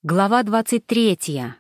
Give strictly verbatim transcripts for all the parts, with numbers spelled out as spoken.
Глава двадцать третья.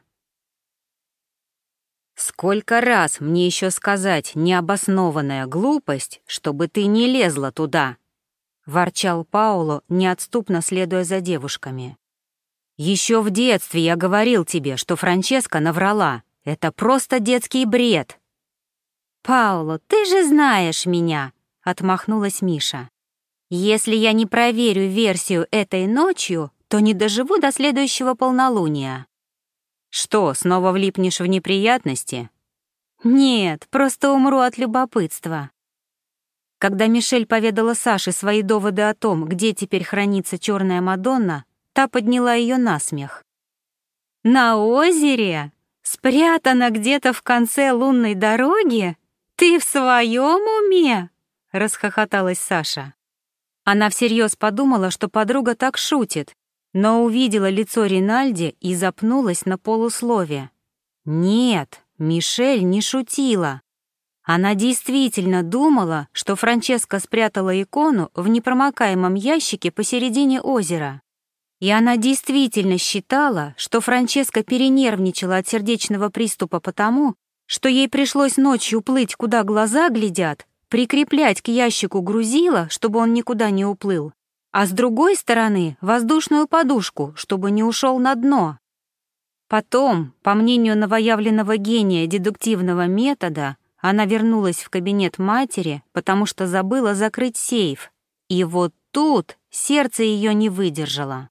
«Сколько раз мне еще сказать необоснованная глупость, чтобы ты не лезла туда?» — ворчал Пауло, неотступно следуя за девушками. «Еще в детстве я говорил тебе, что Франческа наврала. Это просто детский бред». «Пауло, ты же знаешь меня», — отмахнулась Миша. «Если я не проверю версию этой ночью, то не доживу до следующего полнолуния». «Что, снова влипнешь в неприятности?» «Нет, просто умру от любопытства». Когда Мишель поведала Саше свои доводы о том, где теперь хранится черная Мадонна, та подняла ее на смех. «На озере? Спрятана где-то в конце лунной дороги? Ты в своем уме?» — расхохоталась Саша. Она всерьез подумала, что подруга так шутит, но увидела лицо Ринальди и запнулась на полуслове. Нет, Мишель не шутила. Она действительно думала, что Франческа спрятала икону в непромокаемом ящике посередине озера. И она действительно считала, что Франческа перенервничала от сердечного приступа потому, что ей пришлось ночью плыть, куда глаза глядят, прикреплять к ящику грузила, чтобы он никуда не уплыл, а с другой стороны — воздушную подушку, чтобы не ушел на дно. Потом, по мнению новоявленного гения дедуктивного метода, она вернулась в кабинет матери, потому что забыла закрыть сейф. И вот тут сердце ее не выдержало.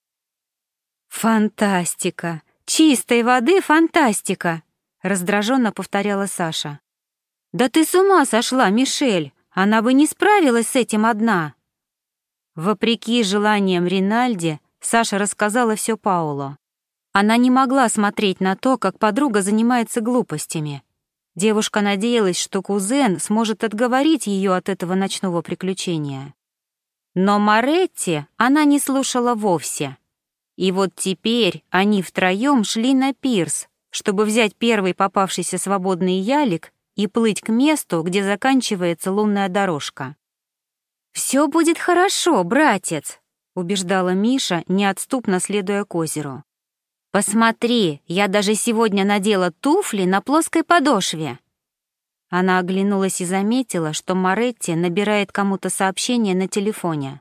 «Фантастика! Чистой воды фантастика!» — раздраженно повторяла Саша. «Да ты с ума сошла, Мишель! Она бы не справилась с этим одна!» Вопреки желаниям Ринальди, Саша рассказала все Пауло. Она не могла смотреть на то, как подруга занимается глупостями. Девушка надеялась, что кузен сможет отговорить ее от этого ночного приключения. Но Моретти она не слушала вовсе. И вот теперь они втроем шли на пирс, чтобы взять первый попавшийся свободный ялик и плыть к месту, где заканчивается лунная дорожка. «Все будет хорошо, братец», — убеждала Миша, неотступно следуя к озеру. «Посмотри, я даже сегодня надела туфли на плоской подошве». Она оглянулась и заметила, что Моретти набирает кому-то сообщение на телефоне.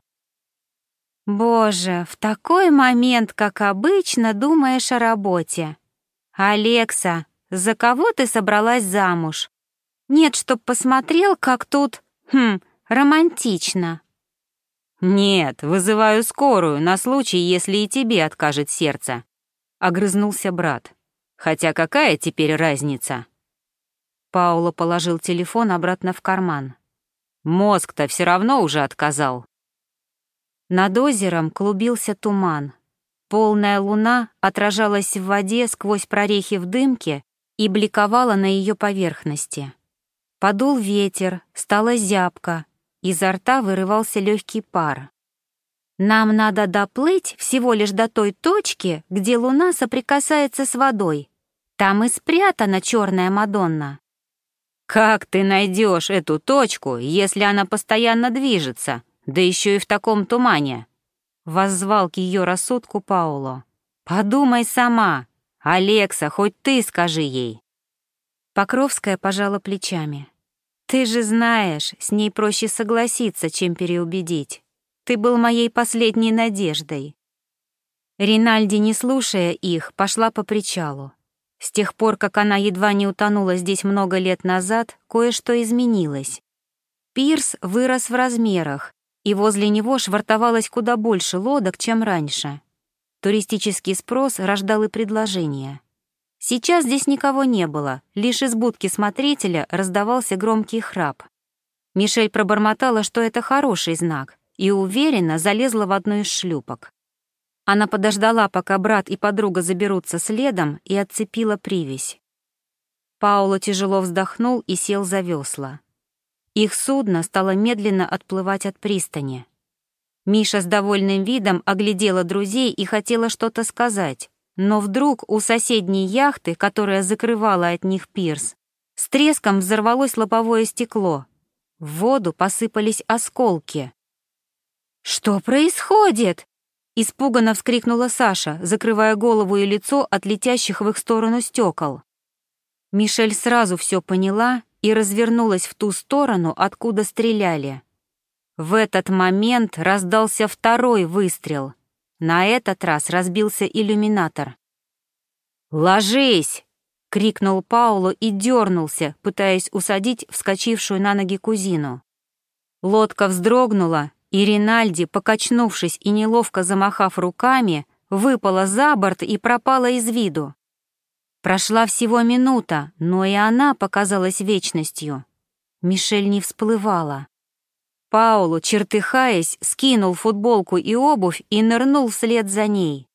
«Боже, в такой момент, как обычно, думаешь о работе. Алекса, за кого ты собралась замуж? Нет, чтоб посмотрел, как тут, хм, романтично». «Нет, вызываю скорую на случай, если и тебе откажет сердце», — огрызнулся брат. «Хотя какая теперь разница?» Пауло положил телефон обратно в карман. «Мозг-то все равно уже отказал». Над озером клубился туман. Полная луна отражалась в воде сквозь прорехи в дымке и бликовала на ее поверхности. Подул ветер, стало зябко, изо рта вырывался легкий пар. «Нам надо доплыть всего лишь до той точки, где луна соприкасается с водой. Там и спрятана черная Мадонна». «Как ты найдешь эту точку, если она постоянно движется, да еще и в таком тумане?» — воззвал к ее рассудку Пауло. «Подумай сама. Алекса, хоть ты скажи ей». Покровская пожала плечами. «Ты же знаешь, с ней проще согласиться, чем переубедить. Ты был моей последней надеждой». Ринальди, не слушая их, пошла по причалу. С тех пор, как она едва не утонула здесь много лет назад, кое-что изменилось. Пирс вырос в размерах, и возле него швартовалось куда больше лодок, чем раньше. Туристический спрос рождал и предложения. Сейчас здесь никого не было, лишь из будки смотрителя раздавался громкий храп. Мишель пробормотала, что это хороший знак, и уверенно залезла в одну из шлюпок. Она подождала, пока брат и подруга заберутся следом, и отцепила привязь. Пауло тяжело вздохнул и сел за весла. Их судно стало медленно отплывать от пристани. Миша с довольным видом оглядела друзей и хотела что-то сказать, но вдруг у соседней яхты, которая закрывала от них пирс, с треском взорвалось лобовое стекло. В воду посыпались осколки. «Что происходит?» Испуганно вскрикнула Саша, закрывая голову и лицо от летящих в их сторону стекол. Мишель сразу все поняла и развернулась в ту сторону, откуда стреляли. В этот момент раздался второй выстрел. На этот раз разбился иллюминатор. «Ложись!» — крикнул Пауло и дернулся, пытаясь усадить вскочившую на ноги кузину. Лодка вздрогнула, и Ринальди, покачнувшись и неловко замахав руками, выпала за борт и пропала из виду. Прошла всего минута, но и она показалась вечностью. Мишель не всплывала. Пауло, чертыхаясь, скинул футболку и обувь и нырнул вслед за ней.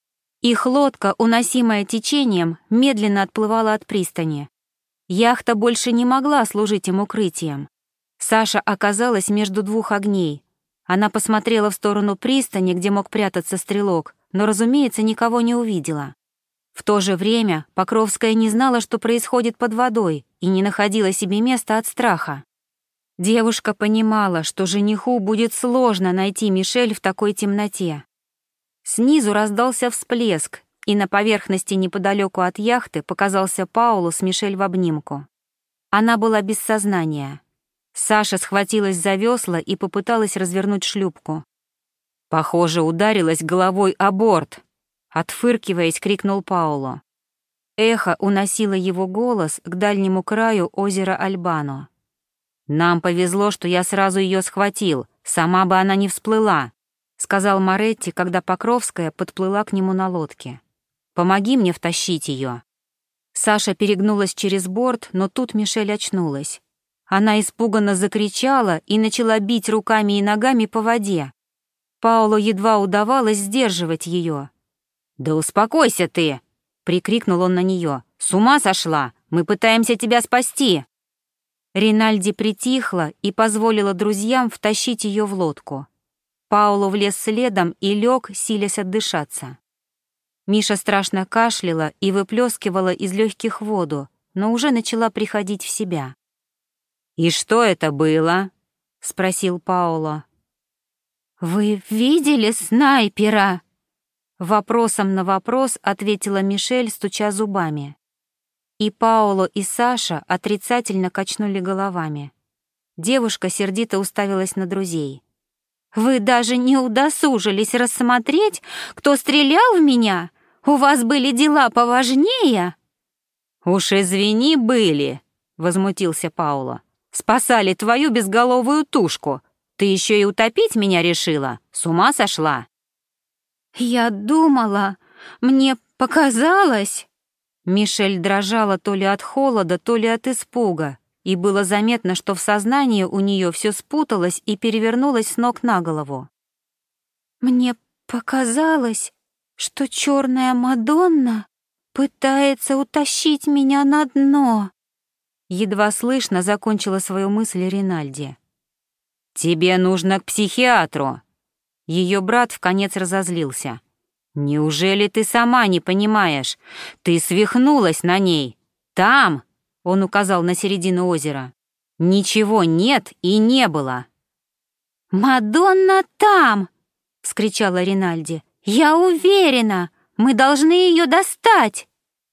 Их лодка, уносимая течением, медленно отплывала от пристани. Яхта больше не могла служить им укрытием. Саша оказалась между двух огней. Она посмотрела в сторону пристани, где мог прятаться стрелок, но, разумеется, никого не увидела. В то же время Покровская не знала, что происходит под водой, и не находила себе места от страха. Девушка понимала, что жениху будет сложно найти Мишель в такой темноте. Снизу раздался всплеск, и на поверхности неподалеку от яхты показался Пауло с Мишель в обнимку. Она была без сознания. Саша схватилась за весла и попыталась развернуть шлюпку. Похоже, ударилась головой о борт. Отфыркиваясь, крикнул Пауло. Эхо уносило его голос к дальнему краю озера Альбано. «Нам повезло, что я сразу ее схватил, сама бы она не всплыла», сказал Моретти, когда Покровская подплыла к нему на лодке. «Помоги мне втащить ее». Саша перегнулась через борт, но тут Мишель очнулась. Она испуганно закричала и начала бить руками и ногами по воде. Пауло едва удавалось сдерживать ее. «Да успокойся ты!» — прикрикнул он на нее. «С ума сошла! Мы пытаемся тебя спасти!» Ринальди притихла и позволила друзьям втащить ее в лодку. Пауло влез следом и лег, силясь отдышаться. Миша страшно кашляла и выплескивала из легких воду, но уже начала приходить в себя. «И что это было?» — спросил Пауло. «Вы видели снайпера?» Вопросом на вопрос ответила Мишель, стуча зубами. И Пауло, и Саша отрицательно качнули головами. Девушка сердито уставилась на друзей. «Вы даже не удосужились рассмотреть, кто стрелял в меня? У вас были дела поважнее?» «Уж извини, были», — возмутился Пауло. «Спасали твою безголовую тушку. Ты еще и утопить меня решила? С ума сошла?» «Я думала, мне показалось...» Мишель дрожала то ли от холода, то ли от испуга, и было заметно, что в сознании у нее все спуталось и перевернулось с ног на голову. «Мне показалось, что черная Мадонна пытается утащить меня на дно», едва слышно закончила свою мысль Ринальди. «Тебе нужно к психиатру». Ее брат вконец разозлился. «Неужели ты сама не понимаешь? Ты свихнулась на ней. Там, — он указал на середину озера, — ничего нет и не было». «Мадонна там!» — вскричала Ринальди. «Я уверена, мы должны ее достать!»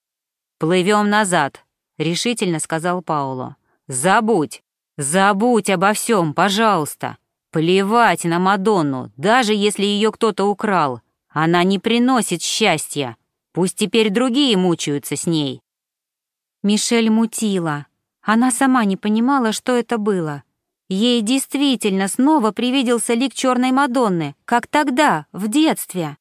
«Плывем назад», — решительно сказал Пауло. «Забудь, забудь обо всем, пожалуйста. Плевать на Мадонну, даже если ее кто-то украл. Она не приносит счастья. Пусть теперь другие мучаются с ней». Мишель мутила. Она сама не понимала, что это было. Ей действительно снова привиделся лик черной Мадонны, как тогда, в детстве.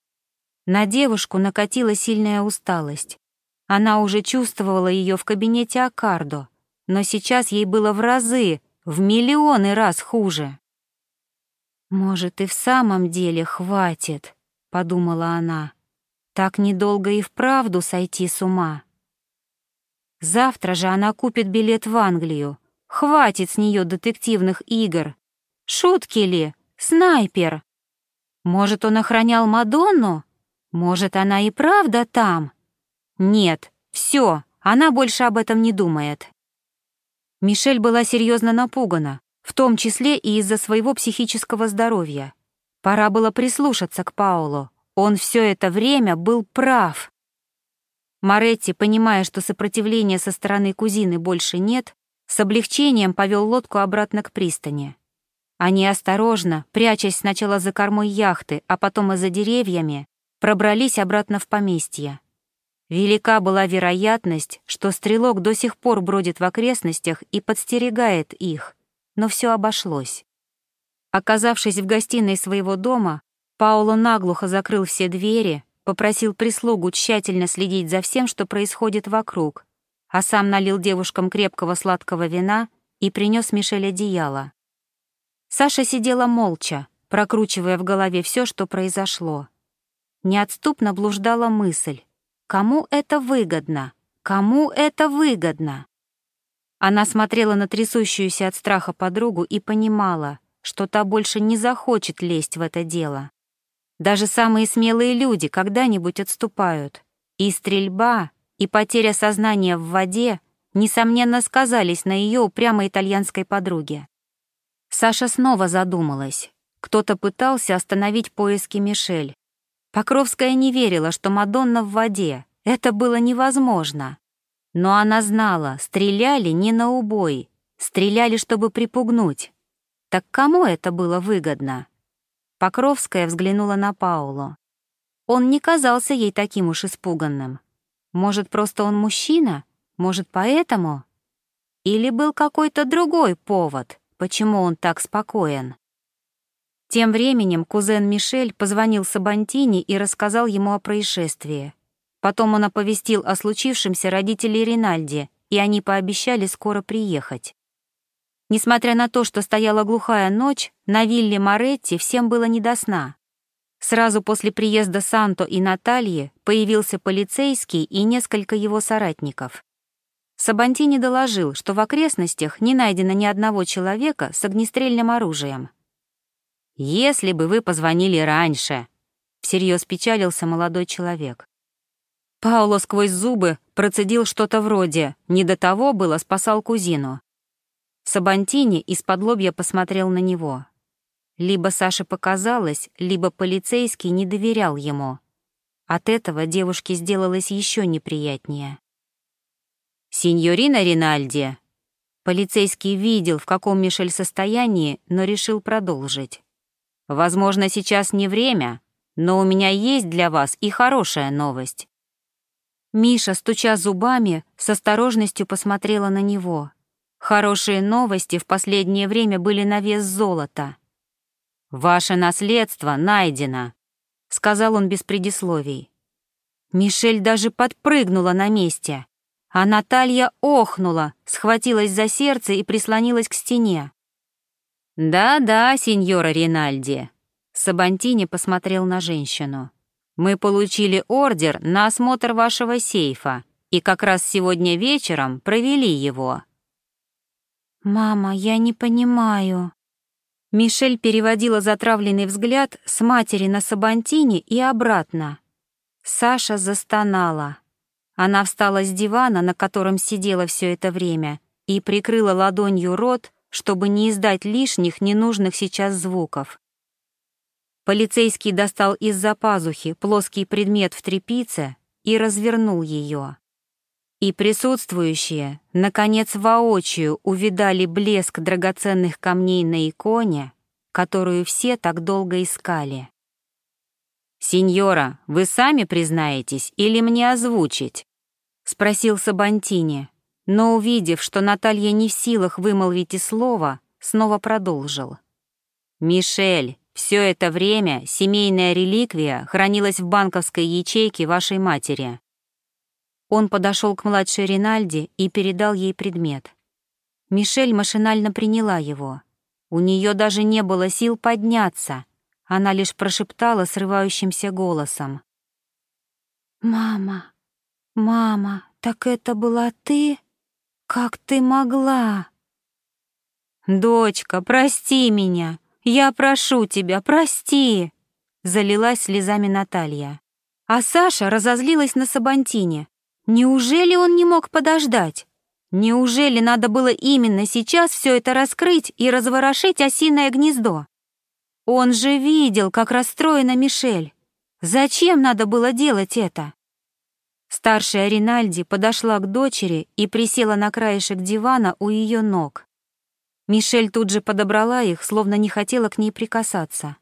На девушку накатила сильная усталость. Она уже чувствовала ее в кабинете Аккардо, но сейчас ей было в разы, в миллионы раз хуже. «Может, и в самом деле хватит», — подумала она. «Так недолго и вправду сойти с ума». Завтра же она купит билет в Англию. Хватит с нее детективных игр. Шутки ли? Снайпер. Может, он охранял Мадонну? Может, она и правда там? Нет, все, она больше об этом не думает. Мишель была серьезно напугана, в том числе и из-за своего психического здоровья. Пора было прислушаться к Паулу. Он все это время был прав. Моретти, понимая, что сопротивления со стороны кузины больше нет, с облегчением повел лодку обратно к пристани. Они осторожно, прячась сначала за кормой яхты, а потом и за деревьями, пробрались обратно в поместье. Велика была вероятность, что стрелок до сих пор бродит в окрестностях и подстерегает их, но все обошлось. Оказавшись в гостиной своего дома, Пауло наглухо закрыл все двери, попросил прислугу тщательно следить за всем, что происходит вокруг, а сам налил девушкам крепкого сладкого вина и принес Мишель одеяло. Саша сидела молча, прокручивая в голове все, что произошло. Неотступно блуждала мысль: кому это выгодно? Кому это выгодно? Она смотрела на трясущуюся от страха подругу и понимала, что та больше не захочет лезть в это дело. Даже самые смелые люди когда-нибудь отступают, и стрельба, и потеря сознания в воде, несомненно, сказались на ее упрямой итальянской подруге. Саша снова задумалась. Кто-то пытался остановить поиски Мишель. Покровская не верила, что Мадонна в воде. Это было невозможно. Но она знала, стреляли не на убой, стреляли, чтобы припугнуть. Так кому это было выгодно? Покровская взглянула на Пауло. Он не казался ей таким уж испуганным. Может, просто он мужчина? Может, поэтому? Или был какой-то другой повод, почему он так спокоен? Тем временем кузен Мишель позвонил Сабантини и рассказал ему о происшествии. Потом он оповестил о случившемся родителей Ринальди, и они пообещали скоро приехать. Несмотря на то, что стояла глухая ночь, на вилле Моретти всем было не до сна. Сразу после приезда Санто и Натальи появился полицейский и несколько его соратников. Сабантини доложил, что в окрестностях не найдено ни одного человека с огнестрельным оружием. «Если бы вы позвонили раньше», — всерьез печалился молодой человек. Пауло сквозь зубы процедил что-то вроде «не до того было, спасал кузину». Сабантини исподлобья посмотрел на него. Либо Саше показалось, либо полицейский не доверял ему. От этого девушке сделалось еще неприятнее. «Синьорина Ринальди». Полицейский видел, в каком Мишель состоянии, но решил продолжить. «Возможно, сейчас не время, но у меня есть для вас и хорошая новость». Миша, стуча зубами, с осторожностью посмотрела на него. Хорошие новости в последнее время были на вес золота. «Ваше наследство найдено», — сказал он без предисловий. Мишель даже подпрыгнула на месте, а Наталья охнула, схватилась за сердце и прислонилась к стене. «Да-да, сеньора Ринальди», — Сабантини посмотрел на женщину. «Мы получили ордер на осмотр вашего сейфа и как раз сегодня вечером провели его». «Мама, я не понимаю». Мишель переводила затравленный взгляд с матери на Сабантини и обратно. Саша застонала. Она встала с дивана, на котором сидела все это время, и прикрыла ладонью рот, чтобы не издать лишних ненужных сейчас звуков. Полицейский достал из-за пазухи плоский предмет в тряпице и развернул ее. И присутствующие, наконец, воочию увидали блеск драгоценных камней на иконе, которую все так долго искали. «Сеньора, вы сами признаетесь или мне озвучить?» — спросил Сабантини, но, увидев, что Наталья не в силах вымолвить и слова, снова продолжил. «Мишель, все это время семейная реликвия хранилась в банковской ячейке вашей матери». Он подошел к младшей Ринальди и передал ей предмет. Мишель машинально приняла его. У нее даже не было сил подняться. Она лишь прошептала срывающимся голосом. «Мама, мама, так это была ты? Как ты могла?» «Дочка, прости меня! Я прошу тебя, прости!» Залилась слезами Наталья. А Саша разозлилась на Сабантини. Неужели он не мог подождать? Неужели надо было именно сейчас все это раскрыть и разворошить осиное гнездо? Он же видел, как расстроена Мишель. Зачем надо было делать это? Старшая Ринальди подошла к дочери и присела на краешек дивана у ее ног. Мишель тут же подобрала их, словно не хотела к ней прикасаться.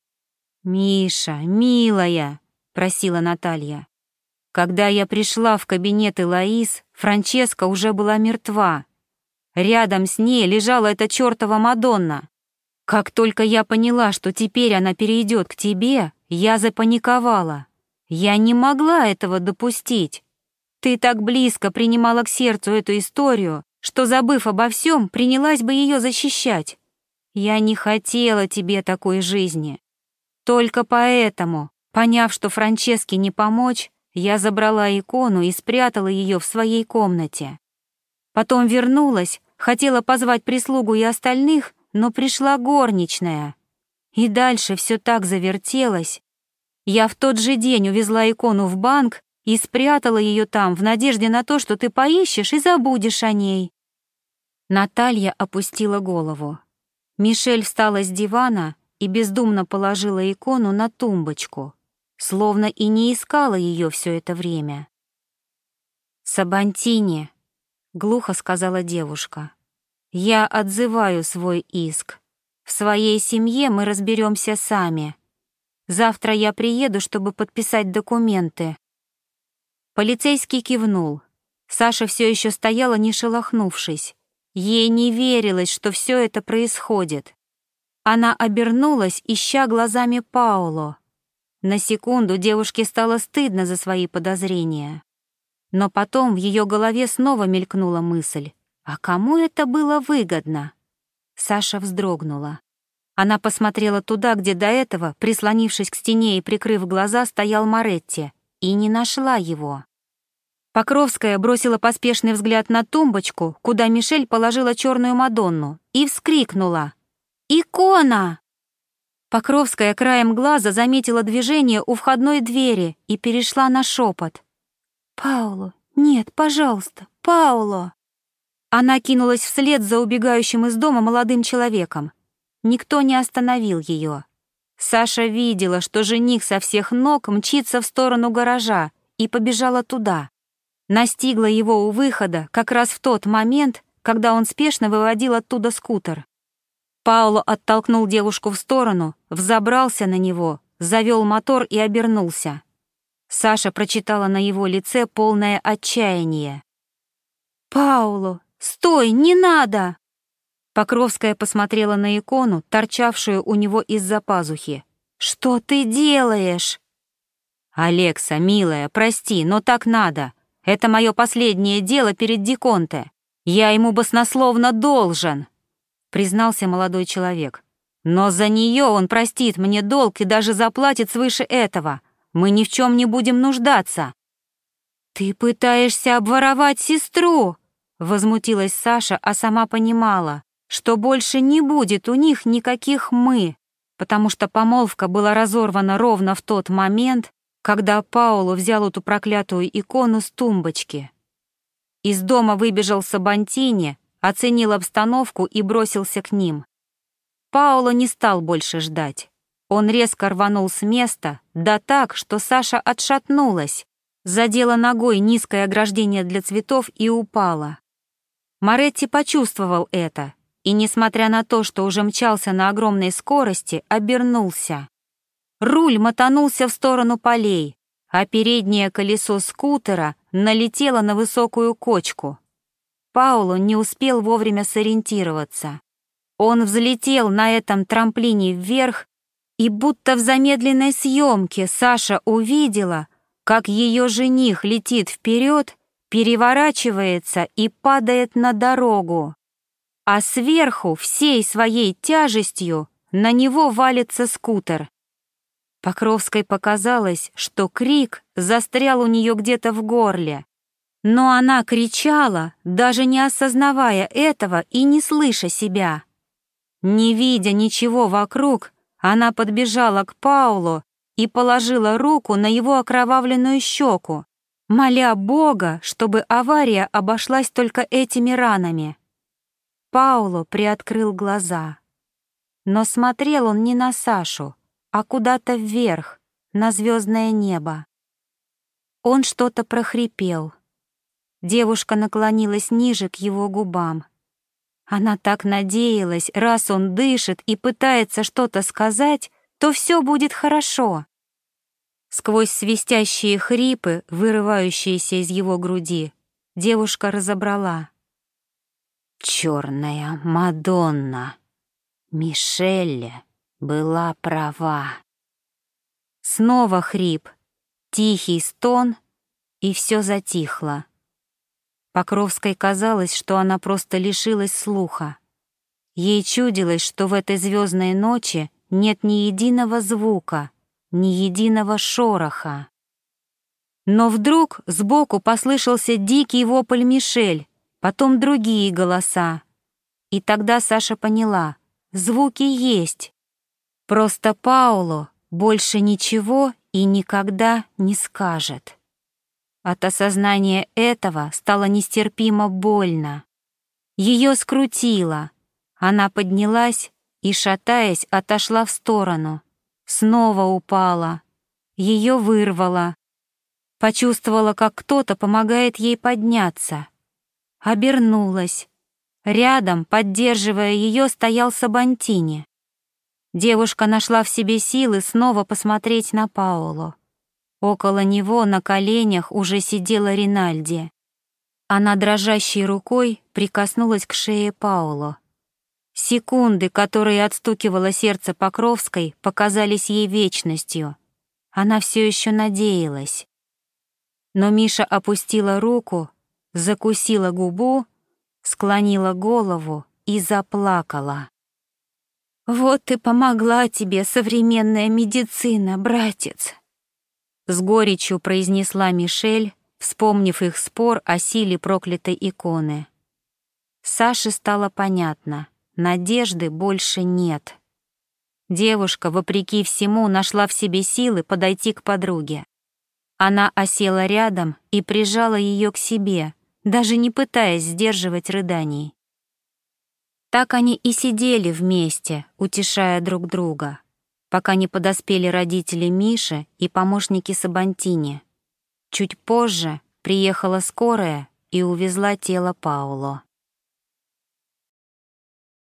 «Миша, милая», — просила Наталья. «Когда я пришла в кабинет Элоиз, Франческа уже была мертва. Рядом с ней лежала эта чёртова Мадонна. Как только я поняла, что теперь она перейдет к тебе, я запаниковала. Я не могла этого допустить. Ты так близко принимала к сердцу эту историю, что, забыв обо всем, принялась бы ее защищать. Я не хотела тебе такой жизни. Только поэтому, поняв, что Франческе не помочь, я забрала икону и спрятала ее в своей комнате. Потом вернулась, хотела позвать прислугу и остальных, но пришла горничная. И дальше все так завертелось. Я в тот же день увезла икону в банк и спрятала ее там в надежде на то, что ты поищешь и забудешь о ней». Наталья опустила голову. Мишель встала с дивана и бездумно положила икону на тумбочку, словно и не искала ее все это время. «Сабантини», — глухо сказала девушка, — «я отзываю свой иск. В своей семье мы разберемся сами. Завтра я приеду, чтобы подписать документы». Полицейский кивнул. Саша все еще стояла, не шелохнувшись. Ей не верилось, что все это происходит. Она обернулась, ища глазами Паоло. На секунду девушке стало стыдно за свои подозрения. Но потом в ее голове снова мелькнула мысль: а кому это было выгодно? Саша вздрогнула. Она посмотрела туда, где до этого, прислонившись к стене и прикрыв глаза, стоял Моретти, и не нашла его. Покровская бросила поспешный взгляд на тумбочку, куда Мишель положила черную Мадонну, и вскрикнула: «Икона!» Покровская краем глаза заметила движение у входной двери и перешла на шепот. «Пауло, нет, пожалуйста, Пауло!» Она кинулась вслед за убегающим из дома молодым человеком. Никто не остановил ее. Саша видела, что жених со всех ног мчится в сторону гаража, и побежала туда. Настигла его у выхода как раз в тот момент, когда он спешно выводил оттуда скутер. Пауло оттолкнул девушку в сторону, взобрался на него, завел мотор и обернулся. Саша прочитала на его лице полное отчаяние. «Пауло, стой, не надо!» Покровская посмотрела на икону, торчавшую у него из-за пазухи. «Что ты делаешь?» «Алекса, милая, прости, но так надо. Это мое последнее дело перед Диконте. Я ему баснословно должен», — признался молодой человек. «Но за нее он простит мне долг и даже заплатит свыше этого. Мы ни в чем не будем нуждаться». «Ты пытаешься обворовать сестру!» — возмутилась Саша, а сама понимала, что больше не будет у них никаких «мы», потому что помолвка была разорвана ровно в тот момент, когда Пауло взял эту проклятую икону с тумбочки. Из дома выбежал Сабантини, оценил обстановку и бросился к ним. Пауло не стал больше ждать. Он резко рванул с места, да так, что Саша отшатнулась, задела ногой низкое ограждение для цветов и упала. Моретти почувствовал это и, несмотря на то, что уже мчался на огромной скорости, обернулся. Руль мотанулся в сторону полей, а переднее колесо скутера налетело на высокую кочку. Пауло не успел вовремя сориентироваться. Он взлетел на этом трамплине вверх, и будто в замедленной съемке Саша увидела, как ее жених летит вперед, переворачивается и падает на дорогу, а сверху всей своей тяжестью на него валится скутер. Покровской показалось, что крик застрял у нее где-то в горле, но она кричала, даже не осознавая этого и не слыша себя. Не видя ничего вокруг, она подбежала к Паулу и положила руку на его окровавленную щеку, моля Бога, чтобы авария обошлась только этими ранами. Пауло приоткрыл глаза. Но смотрел он не на Сашу, а куда-то вверх, на звездное небо. Он что-то прохрипел. Девушка наклонилась ниже к его губам. Она так надеялась, раз он дышит и пытается что-то сказать, то все будет хорошо. Сквозь свистящие хрипы, вырывающиеся из его груди, девушка разобрала. «Черная Мадонна! Мишель была права!» Снова хрип, тихий стон, и все затихло. Покровской казалось, что она просто лишилась слуха. Ей чудилось, что в этой звездной ночи нет ни единого звука, ни единого шороха. Но вдруг сбоку послышался дикий вопль Мишель, потом другие голоса. И тогда Саша поняла — звуки есть. Просто Пауло больше ничего и никогда не скажет. От осознания этого стало нестерпимо больно. Ее скрутило. Она поднялась и, шатаясь, отошла в сторону. Снова упала. Ее вырвало. Почувствовала, как кто-то помогает ей подняться. Обернулась. Рядом, поддерживая ее, стоял Сабантини. Девушка нашла в себе силы снова посмотреть на Паоло. Около него на коленях уже сидела Ринальди. Она дрожащей рукой прикоснулась к шее Паоло. Секунды, которые отстукивало сердце Покровской, показались ей вечностью. Она все еще надеялась. Но Миша опустила руку, закусила губу, склонила голову и заплакала. «Вот и помогла тебе современная медицина, братец!» С горечью произнесла Мишель, вспомнив их спор о силе проклятой иконы. Саше стало понятно, надежды больше нет. Девушка, вопреки всему, нашла в себе силы подойти к подруге. Она осела рядом и прижала ее к себе, даже не пытаясь сдерживать рыданий. Так они и сидели вместе, утешая друг друга, пока не подоспели родители Миши и помощники Сабантини. Чуть позже приехала скорая и увезла тело Пауло.